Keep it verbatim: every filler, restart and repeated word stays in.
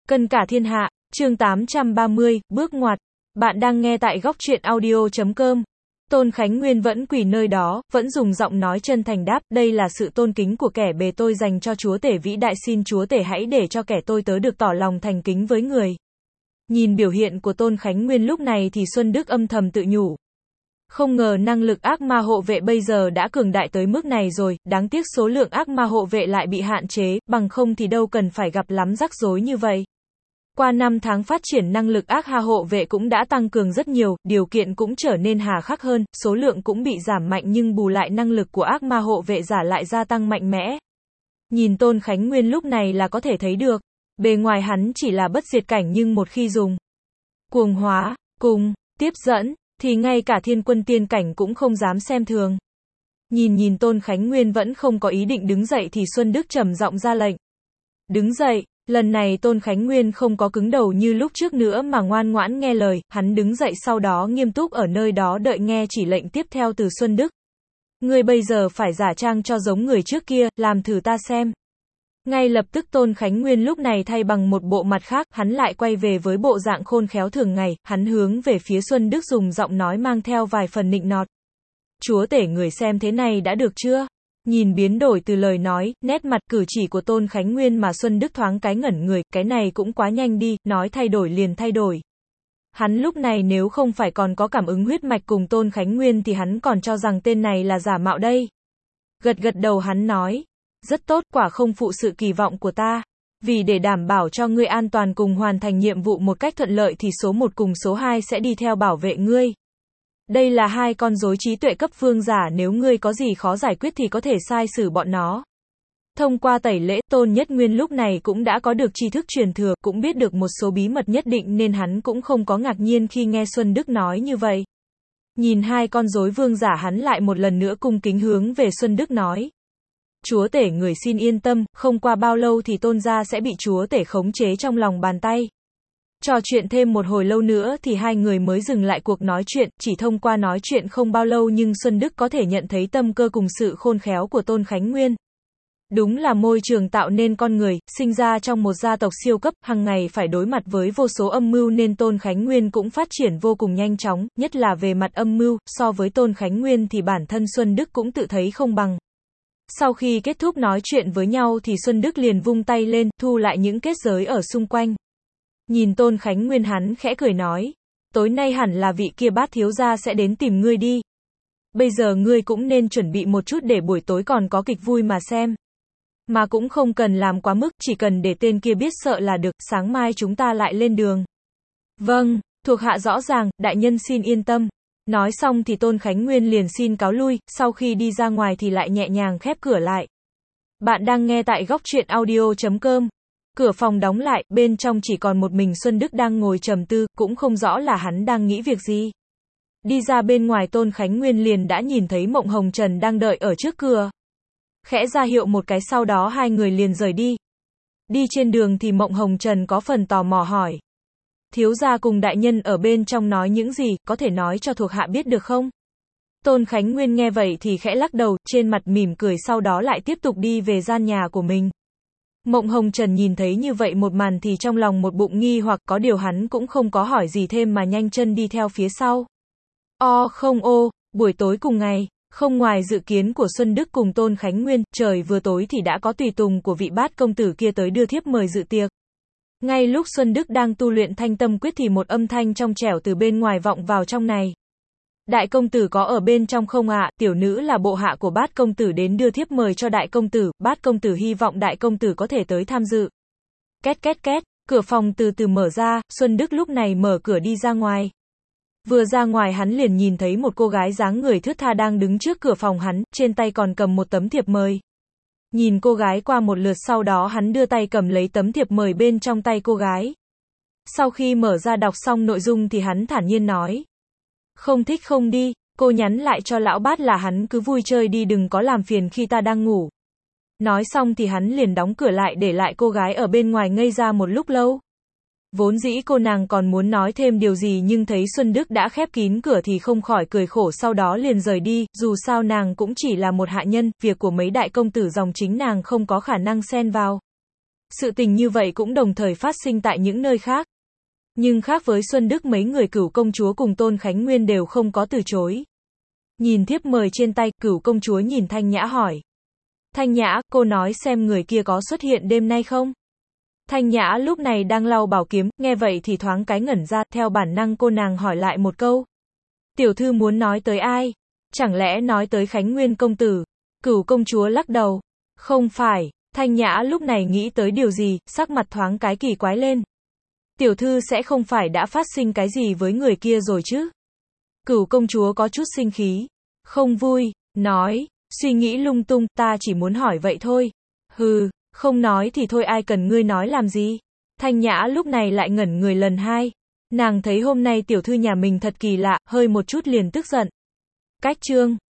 Cân cả thiên hạ, chương tám trăm ba mươi, bước ngoặt. Bạn đang nghe tại góc truyện audio chấm com. Tôn Khánh Nguyên vẫn quỳ nơi đó, vẫn dùng giọng nói chân thành đáp, đây là sự tôn kính của kẻ bề tôi dành cho Chúa Tể vĩ đại, xin Chúa Tể hãy để cho kẻ tôi tớ được tỏ lòng thành kính với người. Nhìn biểu hiện của Tôn Khánh Nguyên lúc này thì Xuân Đức âm thầm tự nhủ. Không ngờ năng lực ác ma hộ vệ bây giờ đã cường đại tới mức này rồi, đáng tiếc số lượng ác ma hộ vệ lại bị hạn chế, bằng không thì đâu cần phải gặp lắm rắc rối như vậy. Qua năm tháng phát triển năng lực ác ma hộ vệ cũng đã tăng cường rất nhiều, điều kiện cũng trở nên hà khắc hơn, số lượng cũng bị giảm mạnh nhưng bù lại năng lực của ác ma hộ vệ giả lại gia tăng mạnh mẽ. Nhìn Tôn Khánh Nguyên lúc này là có thể thấy được, bề ngoài hắn chỉ là bất diệt cảnh nhưng một khi dùng cuồng hóa, cùng, tiếp dẫn, thì ngay cả thiên quân tiên cảnh cũng không dám xem thường. Nhìn nhìn Tôn Khánh Nguyên vẫn không có ý định đứng dậy thì Xuân Đức trầm giọng ra lệnh. Đứng dậy, lần này Tôn Khánh Nguyên không có cứng đầu như lúc trước nữa mà ngoan ngoãn nghe lời, hắn đứng dậy sau đó nghiêm túc ở nơi đó đợi nghe chỉ lệnh tiếp theo từ Xuân Đức. Ngươi bây giờ phải giả trang cho giống người trước kia, làm thử ta xem. Ngay lập tức Tôn Khánh Nguyên lúc này thay bằng một bộ mặt khác, hắn lại quay về với bộ dạng khôn khéo thường ngày, hắn hướng về phía Xuân Đức dùng giọng nói mang theo vài phần nịnh nọt. Chúa Tể người xem thế này đã được chưa? Nhìn biến đổi từ lời nói, nét mặt cử chỉ của Tôn Khánh Nguyên mà Xuân Đức thoáng cái ngẩn người, cái này cũng quá nhanh đi, nói thay đổi liền thay đổi. Hắn lúc này nếu không phải còn có cảm ứng huyết mạch cùng Tôn Khánh Nguyên thì hắn còn cho rằng tên này là giả mạo đây. Gật gật đầu hắn nói. Rất tốt, quả không phụ sự kỳ vọng của ta. Vì để đảm bảo cho ngươi an toàn cùng hoàn thành nhiệm vụ một cách thuận lợi thì số một cùng số hai sẽ đi theo bảo vệ ngươi. Đây là hai con rối trí tuệ cấp vương giả, nếu ngươi có gì khó giải quyết thì có thể sai xử bọn nó. Thông qua tẩy lễ, Tôn Nhất Nguyên lúc này cũng đã có được tri thức truyền thừa, cũng biết được một số bí mật nhất định nên hắn cũng không có ngạc nhiên khi nghe Xuân Đức nói như vậy. Nhìn hai con rối vương giả hắn lại một lần nữa cung kính hướng về Xuân Đức nói. Chúa Tể người xin yên tâm, không qua bao lâu thì Tôn gia sẽ bị Chúa Tể khống chế trong lòng bàn tay. Trò chuyện thêm một hồi lâu nữa thì hai người mới dừng lại cuộc nói chuyện, chỉ thông qua nói chuyện không bao lâu nhưng Xuân Đức có thể nhận thấy tâm cơ cùng sự khôn khéo của Tôn Khánh Nguyên. Đúng là môi trường tạo nên con người, sinh ra trong một gia tộc siêu cấp, hàng ngày phải đối mặt với vô số âm mưu nên Tôn Khánh Nguyên cũng phát triển vô cùng nhanh chóng, nhất là về mặt âm mưu, so với Tôn Khánh Nguyên thì bản thân Xuân Đức cũng tự thấy không bằng. Sau khi kết thúc nói chuyện với nhau thì Xuân Đức liền vung tay lên, thu lại những kết giới ở xung quanh. Nhìn Tôn Khánh Nguyên hắn khẽ cười nói, tối nay hẳn là vị kia Bát thiếu gia sẽ đến tìm ngươi đi. Bây giờ ngươi cũng nên chuẩn bị một chút để buổi tối còn có kịch vui mà xem. Mà cũng không cần làm quá mức, chỉ cần để tên kia biết sợ là được, sáng mai chúng ta lại lên đường. Vâng, thuộc hạ rõ ràng, đại nhân xin yên tâm. Nói xong thì Tôn Khánh Nguyên liền xin cáo lui, sau khi đi ra ngoài thì lại nhẹ nhàng khép cửa lại. Bạn đang nghe tại góc truyện audio chấm com. Cửa phòng đóng lại, bên trong chỉ còn một mình Xuân Đức đang ngồi trầm tư, cũng không rõ là hắn đang nghĩ việc gì. Đi ra bên ngoài Tôn Khánh Nguyên liền đã nhìn thấy Mộng Hồng Trần đang đợi ở trước cửa. Khẽ ra hiệu một cái sau đó hai người liền rời đi. Đi trên đường thì Mộng Hồng Trần có phần tò mò hỏi. Thiếu gia cùng đại nhân ở bên trong nói những gì, có thể nói cho thuộc hạ biết được không? Tôn Khánh Nguyên nghe vậy thì khẽ lắc đầu, trên mặt mỉm cười sau đó lại tiếp tục đi về gian nhà của mình. Mộng Hồng Trần nhìn thấy như vậy một màn thì trong lòng một bụng nghi hoặc, có điều hắn cũng không có hỏi gì thêm mà nhanh chân đi theo phía sau. O không ô, buổi tối cùng ngày, không ngoài dự kiến của Xuân Đức cùng Tôn Khánh Nguyên, trời vừa tối thì đã có tùy tùng của vị Bát công tử kia tới đưa thiếp mời dự tiệc. Ngay lúc Xuân Đức đang tu luyện thanh tâm quyết thì một âm thanh trong trẻo từ bên ngoài vọng vào trong này. Đại công tử có ở bên trong không ạ? Tiểu nữ là bộ hạ của Bát công tử đến đưa thiếp mời cho đại công tử, Bát công tử hy vọng đại công tử có thể tới tham dự. Két két két, cửa phòng từ từ mở ra, Xuân Đức lúc này mở cửa đi ra ngoài. Vừa ra ngoài hắn liền nhìn thấy một cô gái dáng người thướt tha đang đứng trước cửa phòng hắn, trên tay còn cầm một tấm thiệp mời. Nhìn cô gái qua một lượt sau đó hắn đưa tay cầm lấy tấm thiệp mời bên trong tay cô gái. Sau khi mở ra đọc xong nội dung thì hắn thản nhiên nói. Không thích không đi, cô nhắn lại cho lão Bát là hắn cứ vui chơi đi đừng có làm phiền khi ta đang ngủ. Nói xong thì hắn liền đóng cửa lại để lại cô gái ở bên ngoài ngây ra một lúc lâu. Vốn dĩ cô nàng còn muốn nói thêm điều gì nhưng thấy Xuân Đức đã khép kín cửa thì không khỏi cười khổ sau đó liền rời đi, dù sao nàng cũng chỉ là một hạ nhân, việc của mấy đại công tử dòng chính nàng không có khả năng xen vào. Sự tình như vậy cũng đồng thời phát sinh tại những nơi khác. Nhưng khác với Xuân Đức, mấy người Cửu công chúa cùng Tôn Khánh Nguyên đều không có từ chối. Nhìn thiếp mời trên tay, Cửu công chúa nhìn Thanh Nhã hỏi. Thanh Nhã, cô nói xem người kia có xuất hiện đêm nay không? Thanh Nhã lúc này đang lau bảo kiếm, nghe vậy thì thoáng cái ngẩn ra, theo bản năng cô nàng hỏi lại một câu. Tiểu thư muốn nói tới ai? Chẳng lẽ nói tới Khánh Nguyên công tử? Cửu công chúa lắc đầu. Không phải. Thanh Nhã lúc này nghĩ tới điều gì, sắc mặt thoáng cái kỳ quái lên. Tiểu thư sẽ không phải đã phát sinh cái gì với người kia rồi chứ? Cửu công chúa có chút sinh khí. Không vui, nói, suy nghĩ lung tung, ta chỉ muốn hỏi vậy thôi. Hừ, không nói thì thôi, ai cần ngươi nói làm gì? Thanh Nhã lúc này lại ngẩn người lần hai. Nàng thấy hôm nay tiểu thư nhà mình thật kỳ lạ, hơi một chút liền tức giận. Cách chương